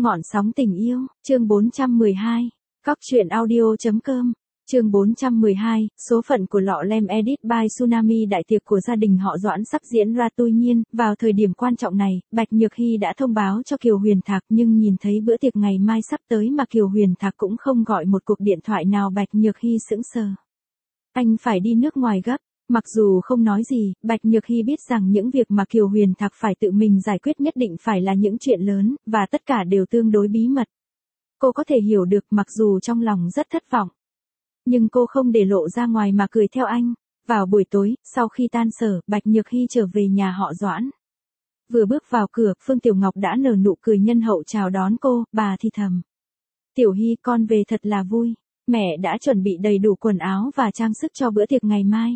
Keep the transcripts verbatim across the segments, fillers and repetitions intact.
Ngọn sóng tình yêu, chương bốn trăm mười hai. Cóc truyện audio.com. Chương bốn trăm mười hai, số phận của lọ lem edit by Tsunami. Đại tiệc của gia đình họ Doãn sắp diễn ra. Tuy nhiên, vào thời điểm quan trọng này, Bạch Nhược Hy đã thông báo cho Kiều Huyền Thạc, nhưng nhìn thấy bữa tiệc ngày mai sắp tới mà Kiều Huyền Thạc cũng không gọi một cuộc điện thoại nào. Bạch Nhược Hy sững sờ. Anh phải đi nước ngoài gấp. Mặc dù không nói gì, Bạch Nhược Hy biết rằng những việc mà Kiều Huyền Thạc phải tự mình giải quyết nhất định phải là những chuyện lớn, và tất cả đều tương đối bí mật. Cô có thể hiểu được, mặc dù trong lòng rất thất vọng. Nhưng cô không để lộ ra ngoài mà cười theo anh. Vào buổi tối, sau khi tan sở, Bạch Nhược Hy trở về nhà họ Doãn. Vừa bước vào cửa, Phương Tiểu Ngọc đã nở nụ cười nhân hậu chào đón cô. Bà thì thầm: "Tiểu Hy, con về thật là vui. Mẹ đã chuẩn bị đầy đủ quần áo và trang sức cho bữa tiệc ngày mai.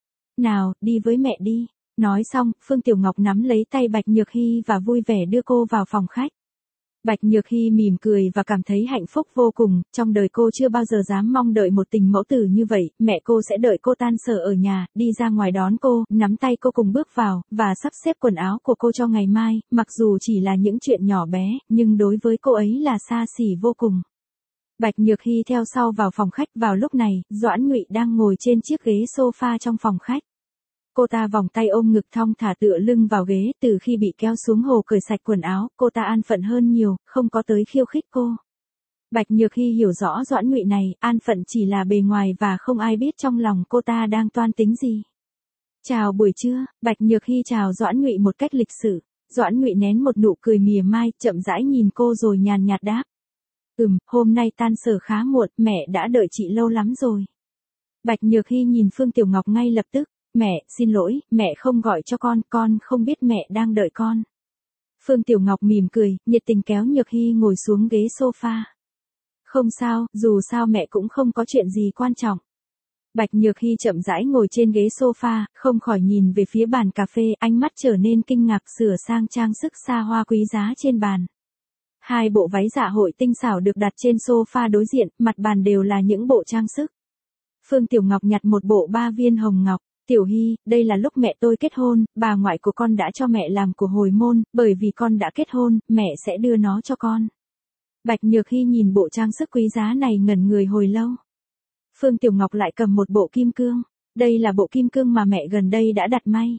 Nào, đi với mẹ đi." Nói xong, Phương Tiểu Ngọc nắm lấy tay Bạch Nhược Hy và vui vẻ đưa cô vào phòng khách. Bạch Nhược Hy mỉm cười và cảm thấy hạnh phúc vô cùng, trong đời cô chưa bao giờ dám mong đợi một tình mẫu tử như vậy. Mẹ cô sẽ đợi cô tan sở ở nhà, đi ra ngoài đón cô, nắm tay cô cùng bước vào, và sắp xếp quần áo của cô cho ngày mai. Mặc dù chỉ là những chuyện nhỏ bé, nhưng đối với cô ấy là xa xỉ vô cùng. Bạch Nhược Hy theo sau vào phòng khách. Vào lúc này, Doãn Ngụy đang ngồi trên chiếc ghế sofa trong phòng khách. Cô ta vòng tay ôm ngực thong thả tựa lưng vào ghế. Từ khi bị kéo xuống hồ cởi sạch quần áo, cô ta an phận hơn nhiều, không có tới khiêu khích cô. Bạch Nhược Hy hiểu rõ Doãn Ngụy này, an phận chỉ là bề ngoài và không ai biết trong lòng cô ta đang toan tính gì. "Chào buổi trưa." Bạch Nhược Hy chào Doãn Ngụy một cách lịch sự. Doãn Ngụy nén một nụ cười mỉa mai, chậm rãi nhìn cô rồi nhàn nhạt đáp: "Ừm, hôm nay tan sở khá muộn, mẹ đã đợi chị lâu lắm rồi." Bạch Nhược Hy nhìn Phương Tiểu Ngọc ngay lập tức. "Mẹ, xin lỗi, mẹ không gọi cho con, con không biết mẹ đang đợi con." Phương Tiểu Ngọc mỉm cười, nhiệt tình kéo Nhược Hy ngồi xuống ghế sofa. "Không sao, dù sao mẹ cũng không có chuyện gì quan trọng." Bạch Nhược Hy chậm rãi ngồi trên ghế sofa, không khỏi nhìn về phía bàn cà phê, ánh mắt trở nên kinh ngạc, sửa sang trang sức xa hoa quý giá trên bàn. Hai bộ váy dạ hội tinh xảo được đặt trên sofa đối diện, mặt bàn đều là những bộ trang sức. Phương Tiểu Ngọc nhặt một bộ ba viên hồng ngọc. "Tiểu Hy, đây là lúc mẹ tôi kết hôn, bà ngoại của con đã cho mẹ làm của hồi môn, bởi vì con đã kết hôn, mẹ sẽ đưa nó cho con." Bạch Nhược Hy nhìn bộ trang sức quý giá này ngẩn người hồi lâu. Phương Tiểu Ngọc lại cầm một bộ kim cương. "Đây là bộ kim cương mà mẹ gần đây đã đặt may.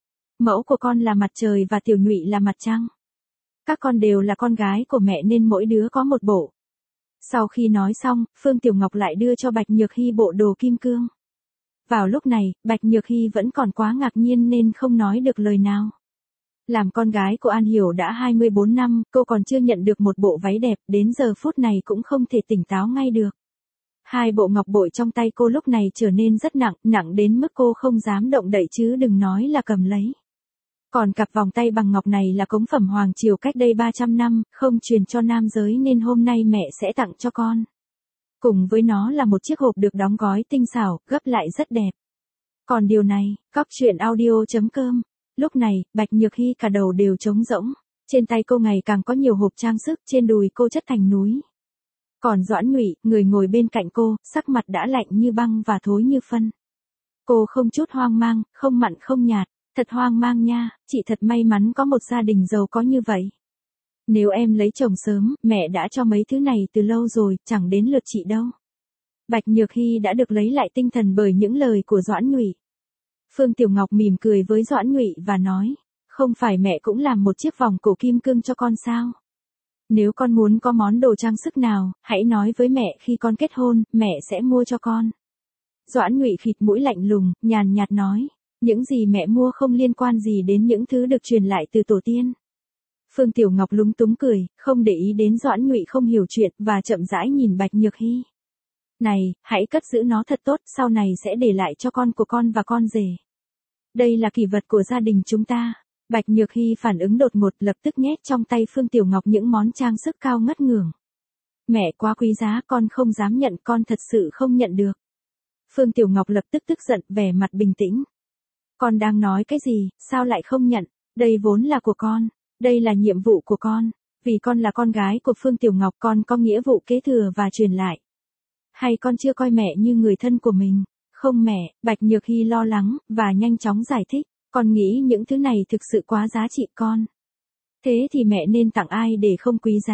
Mẫu của con là mặt trời và Tiểu Nhụy là mặt trăng. Các con đều là con gái của mẹ nên mỗi đứa có một bộ." Sau khi nói xong, Phương Tiểu Ngọc lại đưa cho Bạch Nhược Hy bộ đồ kim cương. Vào lúc này, Bạch Nhược Hy vẫn còn quá ngạc nhiên nên không nói được lời nào. Làm con gái của An Hiểu đã hai mươi bốn năm, cô còn chưa nhận được một bộ váy đẹp, đến giờ phút này cũng không thể tỉnh táo ngay được. Hai bộ ngọc bội trong tay cô lúc này trở nên rất nặng, nặng đến mức cô không dám động đậy chứ đừng nói là cầm lấy. Còn cặp vòng tay bằng ngọc này là cống phẩm hoàng triều cách đây ba trăm năm, không truyền cho nam giới nên hôm nay mẹ sẽ tặng cho con. Cùng với nó là một chiếc hộp được đóng gói tinh xảo, gấp lại rất đẹp. Còn điều này, cóc truyện audio.com. Lúc này, Bạch Nhược Hy cả đầu đều trống rỗng. Trên tay cô ngày càng có nhiều hộp trang sức, trên đùi cô chất thành núi. Còn Doãn Ngụy, người ngồi bên cạnh cô, sắc mặt đã lạnh như băng và thối như phân. Cô không chút hoang mang, không mặn không nhạt. "Thật hoang mang nha, chị thật may mắn có một gia đình giàu có như vậy. Nếu em lấy chồng sớm, mẹ đã cho mấy thứ này từ lâu rồi, chẳng đến lượt chị đâu." Bạch Nhược Hy đã được lấy lại tinh thần bởi những lời của Doãn Ngụy. Phương Tiểu Ngọc mỉm cười với Doãn Ngụy và nói: "Không phải mẹ cũng làm một chiếc vòng cổ kim cương cho con sao? Nếu con muốn có món đồ trang sức nào, hãy nói với mẹ, khi con kết hôn, mẹ sẽ mua cho con." Doãn Ngụy khịt mũi lạnh lùng, nhàn nhạt nói: "Những gì mẹ mua không liên quan gì đến những thứ được truyền lại từ tổ tiên." Phương Tiểu Ngọc lúng túng cười, không để ý đến Doãn Ngụy không hiểu chuyện, và chậm rãi nhìn Bạch Nhược Hy. "Này, hãy cất giữ nó thật tốt, sau này sẽ để lại cho con của con và con rể. Đây là kỷ vật của gia đình chúng ta." Bạch Nhược Hy phản ứng đột ngột, lập tức nhét trong tay Phương Tiểu Ngọc những món trang sức cao ngất ngưởng. "Mẹ quá quý giá, con không dám nhận, con thật sự không nhận được." Phương Tiểu Ngọc lập tức tức giận, vẻ mặt bình tĩnh. "Con đang nói cái gì, sao lại không nhận? Đây vốn là của con, đây là nhiệm vụ của con. Vì con là con gái của Phương Tiểu Ngọc, con có nghĩa vụ kế thừa và truyền lại. Hay con chưa coi mẹ như người thân của mình?" "Không mẹ." Bạch Nhược Hy lo lắng, và nhanh chóng giải thích. "Con nghĩ những thứ này thực sự quá giá trị con. Thế thì mẹ nên tặng ai để không quý giá?"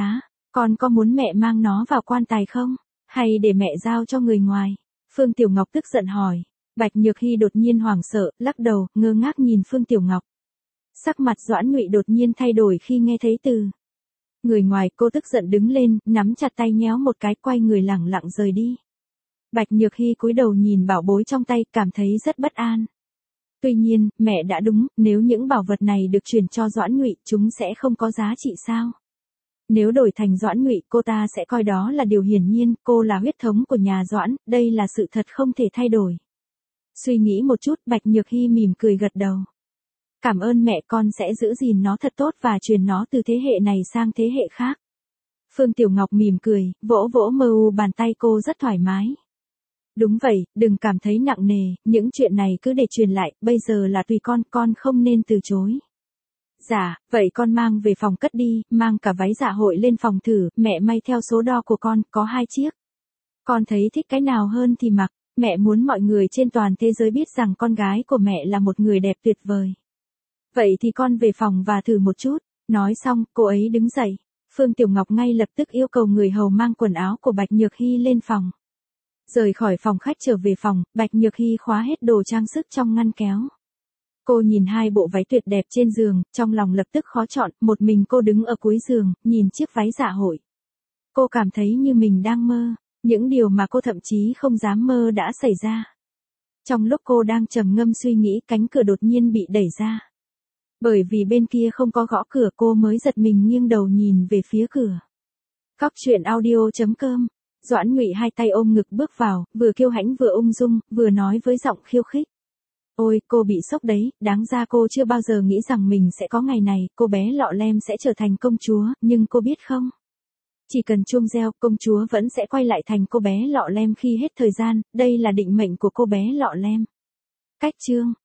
Con có muốn mẹ mang nó vào quan tài không? Hay để mẹ giao cho người ngoài? Phương Tiểu Ngọc tức giận hỏi. Bạch Nhược Hy đột nhiên hoảng sợ, lắc đầu, ngơ ngác nhìn Phương Tiểu Ngọc. Sắc mặt Doãn Ngụy đột nhiên thay đổi khi nghe thấy từ người ngoài, cô tức giận đứng lên, nắm chặt tay nhéo một cái, quay người lẳng lặng rời đi. Bạch Nhược Hy cúi đầu nhìn bảo bối trong tay, cảm thấy rất bất an. Tuy nhiên, mẹ đã đúng, nếu những bảo vật này được chuyển cho Doãn Ngụy, chúng sẽ không có giá trị sao? Nếu đổi thành Doãn Ngụy, cô ta sẽ coi đó là điều hiển nhiên, cô là huyết thống của nhà Doãn, đây là sự thật không thể thay đổi. Suy nghĩ một chút, Bạch Nhược Hy mỉm cười gật đầu. Cảm ơn mẹ, con sẽ giữ gìn nó thật tốt và truyền nó từ thế hệ này sang thế hệ khác. Phương Tiểu Ngọc mỉm cười, vỗ vỗ mờ u bàn tay cô rất thoải mái. Đúng vậy, đừng cảm thấy nặng nề, những chuyện này cứ để truyền lại, bây giờ là tùy con, con không nên từ chối. Dạ, vậy con mang về phòng cất đi, mang cả váy dạ hội lên phòng thử, mẹ may theo số đo của con, có hai chiếc. Con thấy thích cái nào hơn thì mặc, mẹ muốn mọi người trên toàn thế giới biết rằng con gái của mẹ là một người đẹp tuyệt vời. Vậy thì con về phòng và thử một chút. Nói xong, cô ấy đứng dậy. Phương Tiểu Ngọc ngay lập tức yêu cầu người hầu mang quần áo của Bạch Nhược Hy lên phòng. Rời khỏi phòng khách trở về phòng, Bạch Nhược Hy khóa hết đồ trang sức trong ngăn kéo. Cô nhìn hai bộ váy tuyệt đẹp trên giường, trong lòng lập tức khó chọn, một mình cô đứng ở cuối giường, nhìn chiếc váy dạ hội. Cô cảm thấy như mình đang mơ, những điều mà cô thậm chí không dám mơ đã xảy ra. Trong lúc cô đang trầm ngâm suy nghĩ, cánh cửa đột nhiên bị đẩy ra. Bởi vì bên kia không có gõ cửa, cô mới giật mình nghiêng đầu nhìn về phía cửa. Cóc truyện audio chấm com. Doãn Ngụy hai tay ôm ngực bước vào, vừa kiêu hãnh vừa ung dung, vừa nói với giọng khiêu khích. Ôi, cô bị sốc đấy, đáng ra cô chưa bao giờ nghĩ rằng mình sẽ có ngày này, cô bé Lọ Lem sẽ trở thành công chúa, nhưng cô biết không? Chỉ cần chuông reo, công chúa vẫn sẽ quay lại thành cô bé Lọ Lem khi hết thời gian, đây là định mệnh của cô bé Lọ Lem. Cách chương